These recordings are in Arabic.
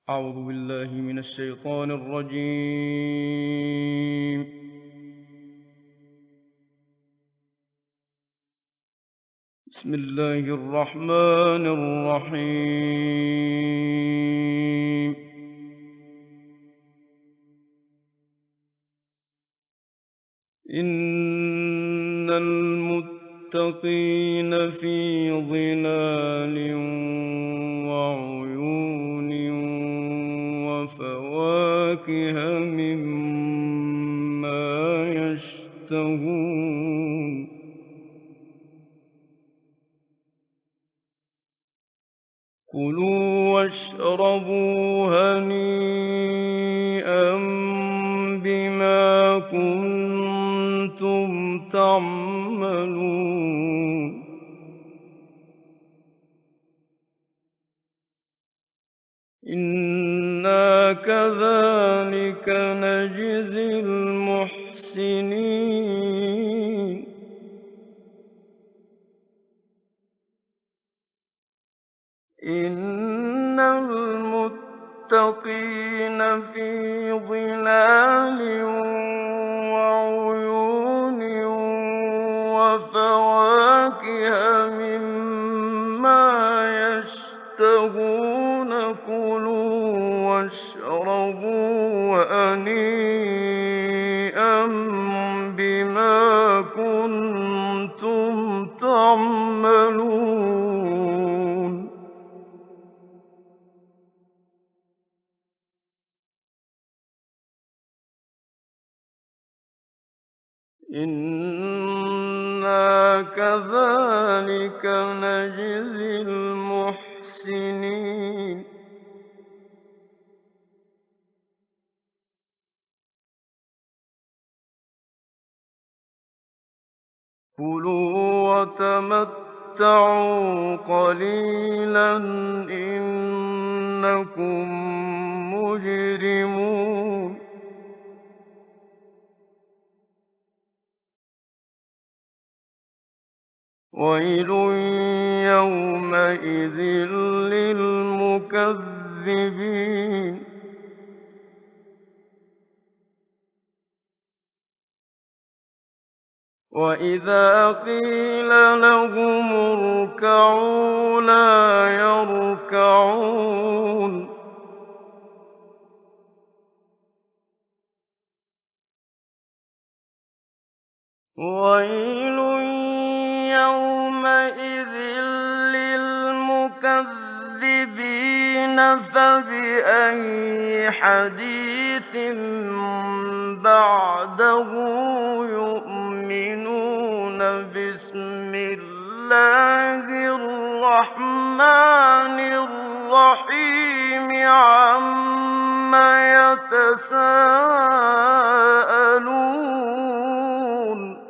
أعوذ بالله من الشيطان الرجيم. بسم الله الرحمن الرحيم. إن المتقين في ظلال وعيون وفواكه مما يشتهون كلوا واشربوا هنيئا بما كنتم تعملون إنا كذلك نجزي المحسنين إن المتقين في ظلال وعيون وفواكه مما يشتهون كلوا واشربوا هنيئا بما كنتم تعملون إنا كذلك نجزي المحسنين كلوا وتمتعوا قليلا إنكم مجرمون ويل يومئذ للمكذبين وإذا قيل لهم اركعوا لا يركعون ويل يومئذ للمكذبين فبأي حديث بعده يؤمنون بسم الله الرحمن الرحيم عما يتساءلون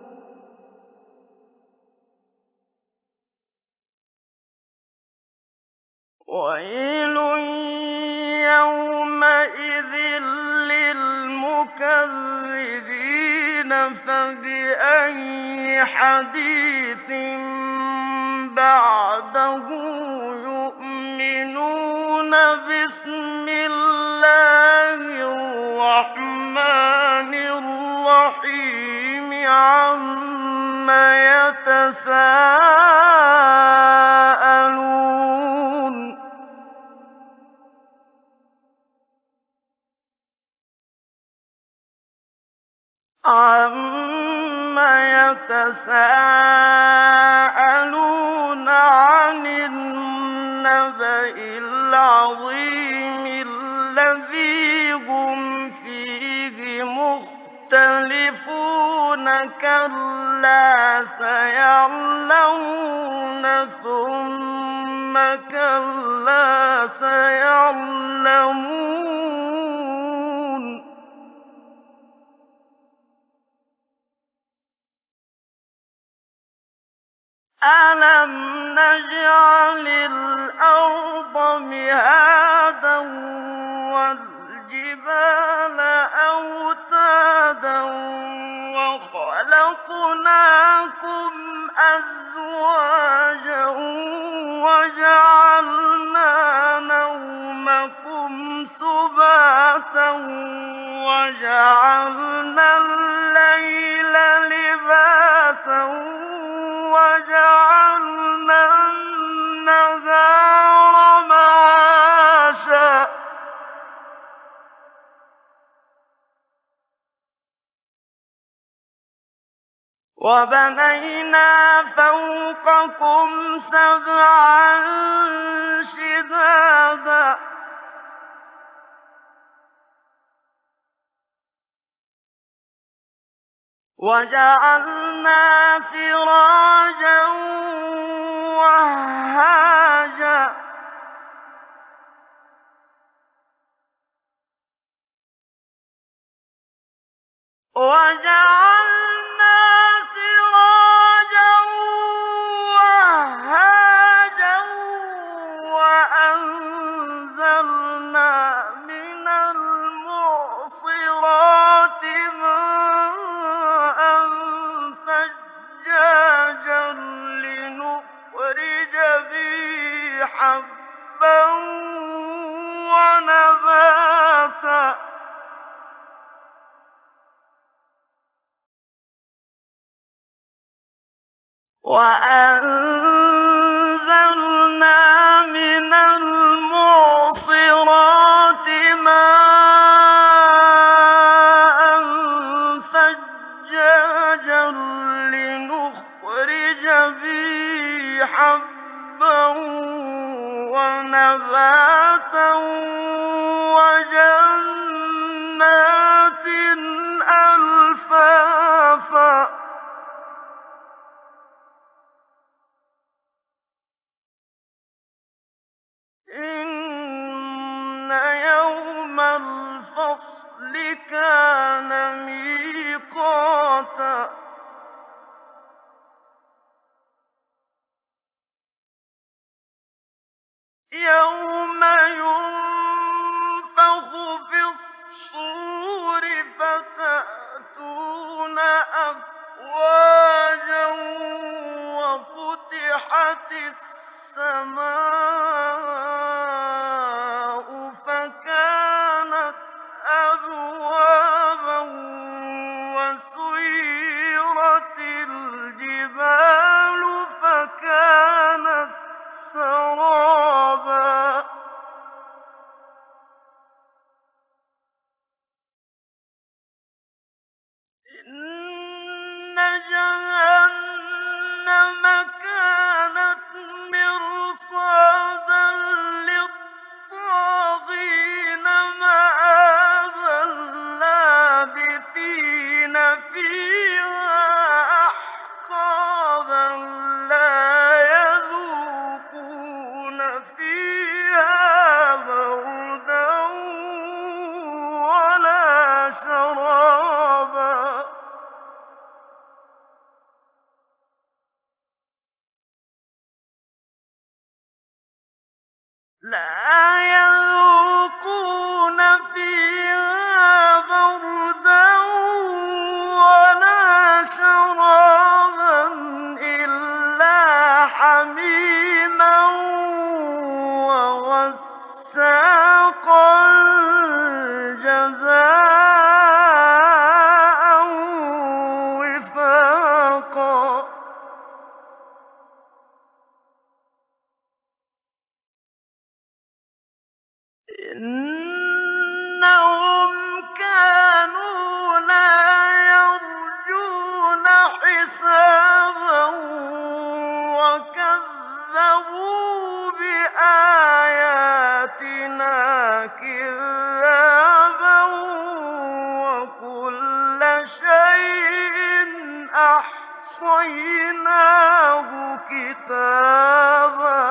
ويل يومئذ للمكذبين فبأي حديث بعده يؤمنون بسم الله الرحمن الرحيم عما يتساءلون عن النبأ العظيم الذي هم فيه مختلفون كلا سيعلمون ثم كلا سيعلمون ألم نجعل الأرض مهادا والجبال أوتادا وخلقناكم أزواجا وجعلنا نومكم سُبَاتًا وَجَعَلْنَا اللَّيْلَ لِبَاسًا وَجَعَلْنَا النَّهَارَ مَعَاشًا وَبَنَيْنَا فَوْقَكُمْ سَبْعًا شِدَادًا وَجَعَلْنَا سِرَاجًا وَهَّاجًا وَأَنزَلْنَا مِنَ الْمُعْصِرَاتِ مَاءً ثَجَّاجًا لِّنُخْرِجَ بِهِ حَبًّا وَنَبَاتًا وَأَنزَلْنَا مِنَ الْمُعْصِرَاتِ مَاءً ثَجَّاجًا لِّنُخْرِجَ بِهِ حَبًّا وَنَبَاتًا وَجَنَّاتٍ أَلْفَافًا إِنَّ يَوْمَ الْفَصْلِ كَانَ مِيقَاتًا يَوْمَ يُنفَخُ فِي الصُّورِ فَتَأْتُونَ أَفْوَاجًا وَفُتِحَتِ السَّمَاءُ فَكَانَتْ أَبْوَابًا وَسُيِّرَتِ الْجِبَالُ فَكَانَتْ سَرَابًا إِنَّ جَهَنَّمَ كَانَتْ مِرْصَادًا لِّلطَّاغِينَ مَآبًا لَّابِثِينَ فِيهَا أَحْقَابًا لَّا يَذُوقُونَ فِيهَا بَرْدًا وَلَا شَرَابًا إِلَّا حَمِيمًا وَغَسَّاقًا جَزَاءً وِفَاقًا إِنَّهُمْ كَانُوا لَا يَرْجُونَ حِسَابًا وَكَذَّبُوا بِآيَاتِنَا كِذَّابًا وَكُلَّ شَيْءٍ أَحْصَيْنَاهُ كِتَابًا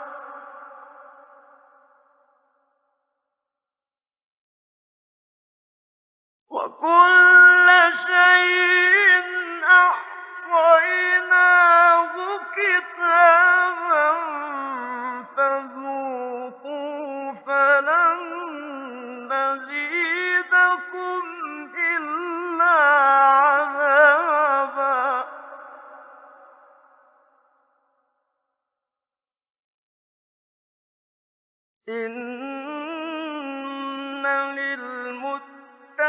وَكُلَّ شَيْءٍ أَحْصَيْنَاهُ كِتَابًا فَذُوقُوا فَلَن نَّزِيدَكُمْ إِلَّا عَذَابًا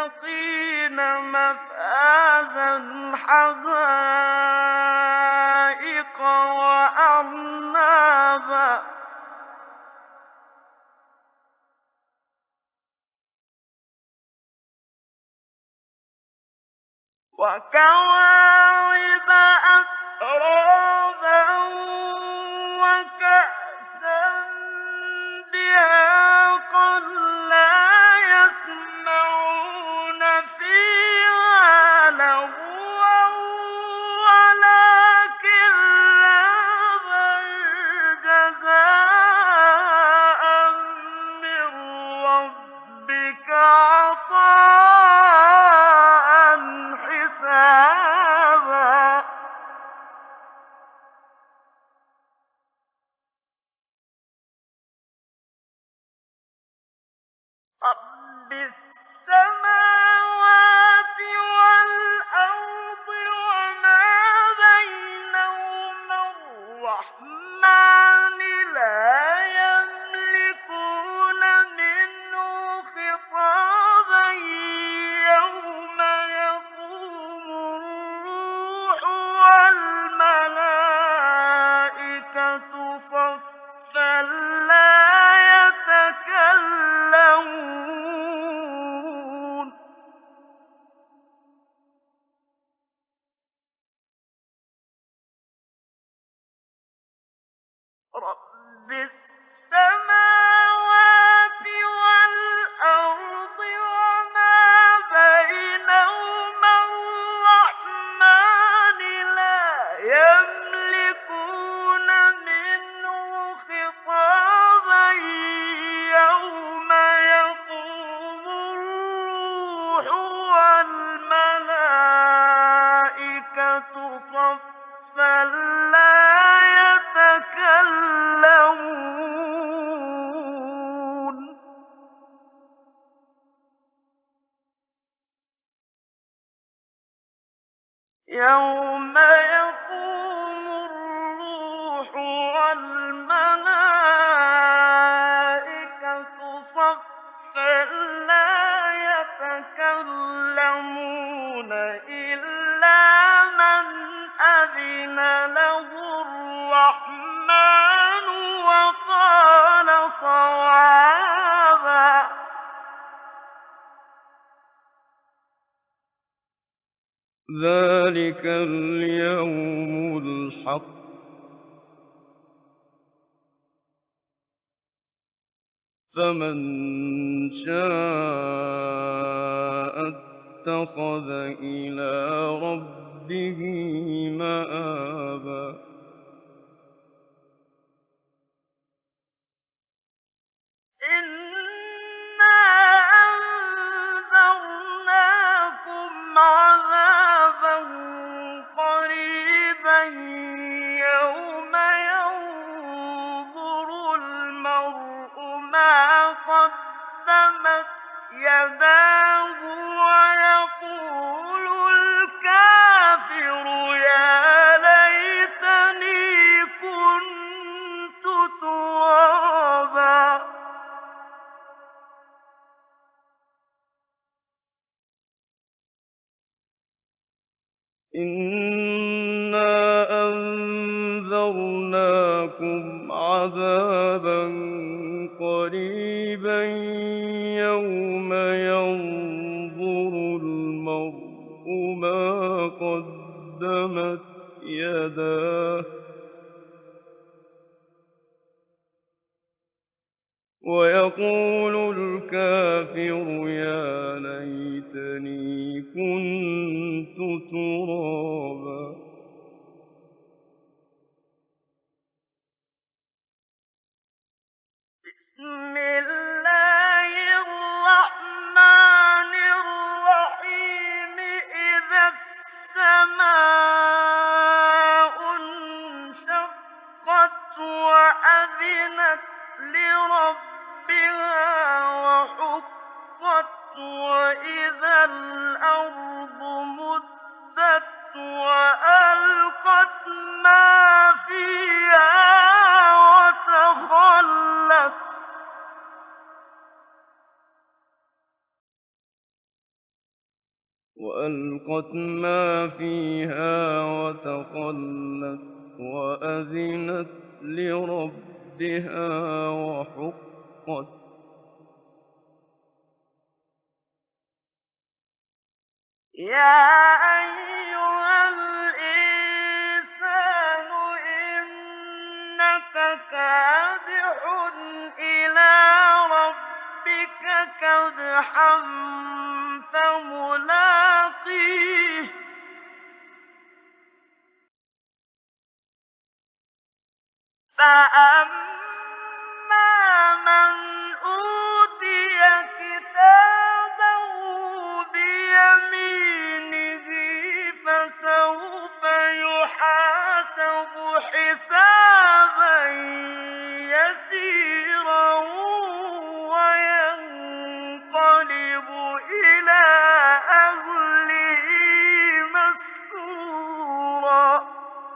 لِّلْمُتَّقِينَ مَفَازًا حَدَائِقَ وَأَعْنَابًا وَكَوَاعِبَ أَتْرَابًا وَكَأْسًا دِهَاقًا لَّا يَسْمَعُونَ فِيهَا لَغْوًا وَلَا كِذَّابًا جَزَاءً مِّن رَّبِّكَ عَطَاءً حِسَابًا رَبِّ السَّمَاوَاتِ وَالْأَرْضِ وَمَا بَيْنَهُمَا الرَّحْمَٰنِ لَا يَمْلِكُونَ مِنْهُ خِطَابًا يَوْمَ يَقُومُ الرُّوحُ وَالْمَلَائِكَةُ صَفًّا لَّا يَتَكَلَّمُونَ رَبِّ السَّمَاوَاتِ وَالْأَرْضِ وَمَا بَيْنَهُمَا الرَّحْمَٰنِ لَا يَمْلِكُونَ مِنْهُ خِطَابًا يَوْمَ يَقُومُ الرُّوحُ وَالْمَلَائِكَةُ صَفًّا لَّا يَتَكَلَّمُونَ يَوْمَ يَقُومُ الرُّوحُ وَالْمَلَائِكَةُ صَفًّا لَّا يَتَكَلَّمُونَ إِلَّا مَنْ أَذِنَ لَهُ الرَّحْمَٰنُ وَقَالَ صَوَابًا ذَٰلِكَ الْيَوْمُ الْحَقُّ ۖ فَمَن شَاءَ اتَّخَذَ إِلَىٰ رَبِّهِ مَآبًا إِنَّا أَنذَرْنَاكُمْ عَذَابًا قَرِيبًا يَوْمَ يَنظُرُ الْمَرْءُ مَا قَدَّمَتْ يَدَاهُ وَيَقُولُ الْكَافِرُ يَا لَيْتَنِي كُنتُ تُرَابًا إِنَّا أَنذَرْنَاكُمْ عَذَابًا قَرِيبًا يَوْمَ يَنظُرُ الْمَرْءُ مَا قَدَّمَتْ يَدَاهُ وَيَقُولُ الْكَافِرُ يَا لَيْتَنِي كُنتُ تُرَابًا بسم الله الرحمن الرحيم إذا السماء انشقت وأذنت لربها وحقت وإذا الأرض مدت وألقت ما فيها وتخلت وألقت ما فيها وتخلت وأذنت لربها وحقت يا أيها الإنسان إنك كادح إلى ربك كدحا فملاقيه فأما من أوتي كتابه بيمينه فسوف يحاسب حسابا يسيرا وينقلب إلى أهله مسرورا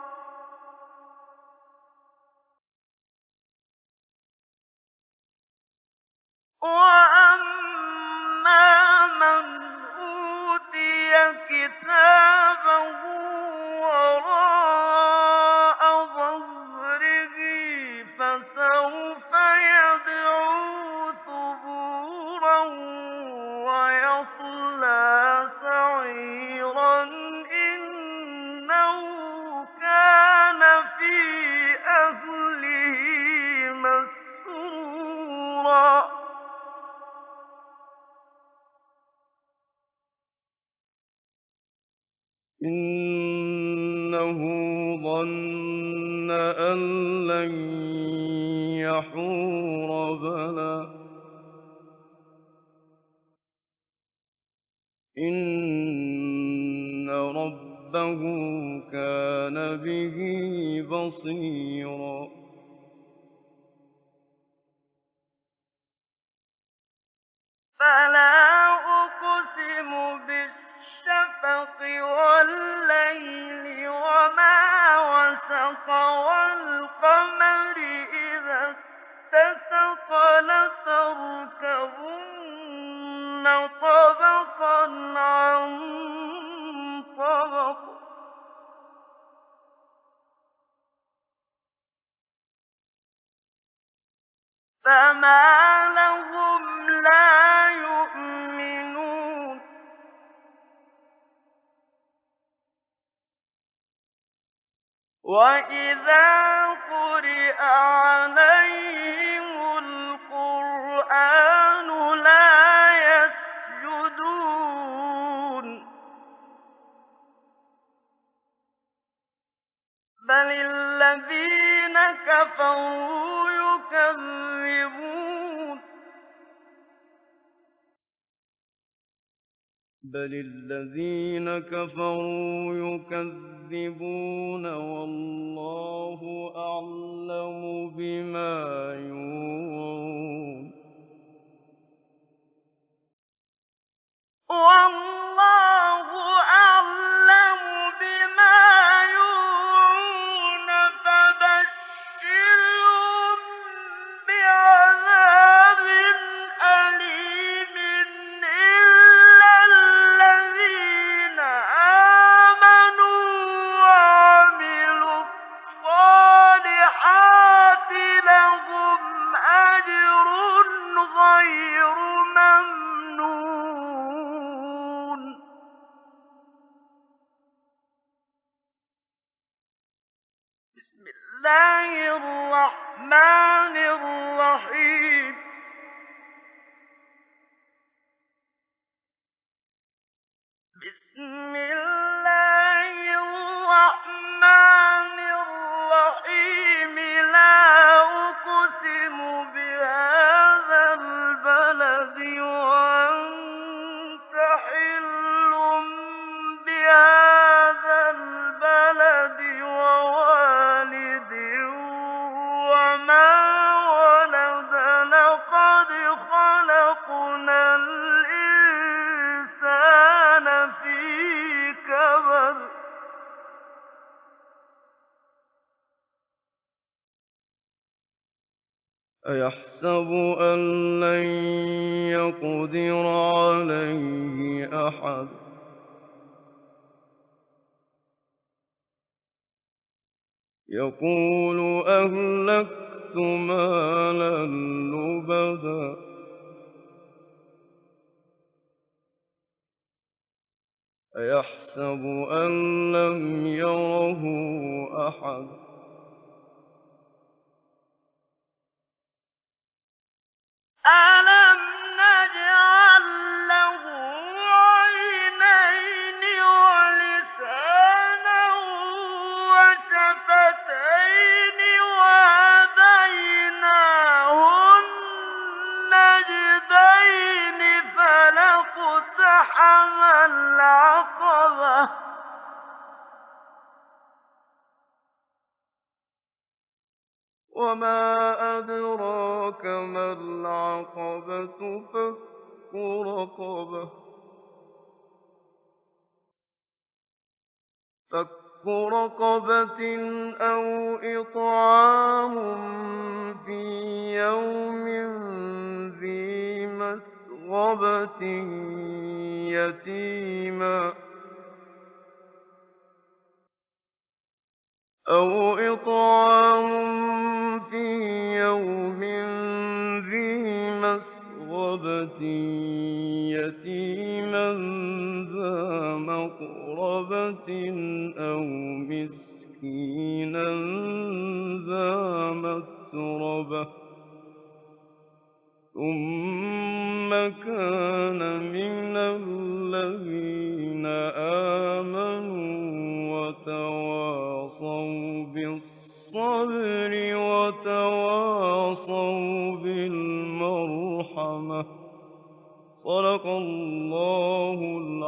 وَأَمَّا مَنْ أُوتِيَ كِتَابَهُ وَرَاءَ ظَهْرِهِ فَسَوْفَ يَدْعُو ثُبُورًا وَيَصْلَىٰ سَعِيرًا إِنَّهُ كَانَ فِي أَهْلِهِ مَسْرُورًا إِنَّهُ ظَنَّ أَن لَّن يَحُورَ بَلَىٰ إِنَّ رَبَّهُ كَانَ بِهِ بَصِيرًا فَلَا أُقْسِمُ بِالشَّفَقِ وَاللَّيْلِ وَمَا وَسَقَ وَالْقَمَرِ إِذَا اتَّسَقَ لَتَرْكَبُنَّ طَبَقًا عَن طَبَقٍ فَمَا لَهُمْ لَا يُؤْمِنُونَ وَإِذَا قُرِئَ عَلَيْهِمُ الْقُرْآنُ لَا يَسْجُدُونَ بَلِ الَّذِينَ كَفَرُوا يُكَذِّبُونَ بَلِ الَّذِينَ كَفَرُوا يُكَذِّبُونَ وَاللَّهُ أَعْلَمُ بِمَا يُوعُونَ وَاللَّهُ أَعْلَمُ بِمَا يُوعُونَ فَبَشِّرْهُم بِعَذَابٍ أَلِيمٍ إِلَّا الَّذِينَ آمَنُوا وَعَمِلُوا الصَّالِحَاتِ لَهُمْ أَجْرٌ غَيْرُ مَمْنُونٍ بسم الله الرحمن الرحيم بسم الله الرحمن الرحيم لا أقسم بهذا البلد وأنت حل بهذا البلد ووالد وما ولد لقد خلقنا الإنسان في كبد أَيَحْسَبُ أَن لَّن يَقْدِرَ عَلَيْهِ أَحَدٌ يقول أهلكت مالا لبدا أيحسب أن لم يره أحد أَلَمْ نَجْعَل لَّهُ عَيْنَيْنِ وَلِسَانًا وَشَفَتَيْنِ وَهَدَيْنَاهُ النَّجْدَيْنِ فَلَا اقْتَحَمَ الْعَقَبَةَ وما أدراك ما العقبة فك رقبة فك رقبة أو إطعام في يوم ذي مسغبة يتيما أو إطعام في يوم ذي مسغبة يتيما ذا مقربة أو مسكينا ذا متربة ثم كان من الذين آمنوا وتواصوا بالصبر وتواصوا بالمرحمة صدق الله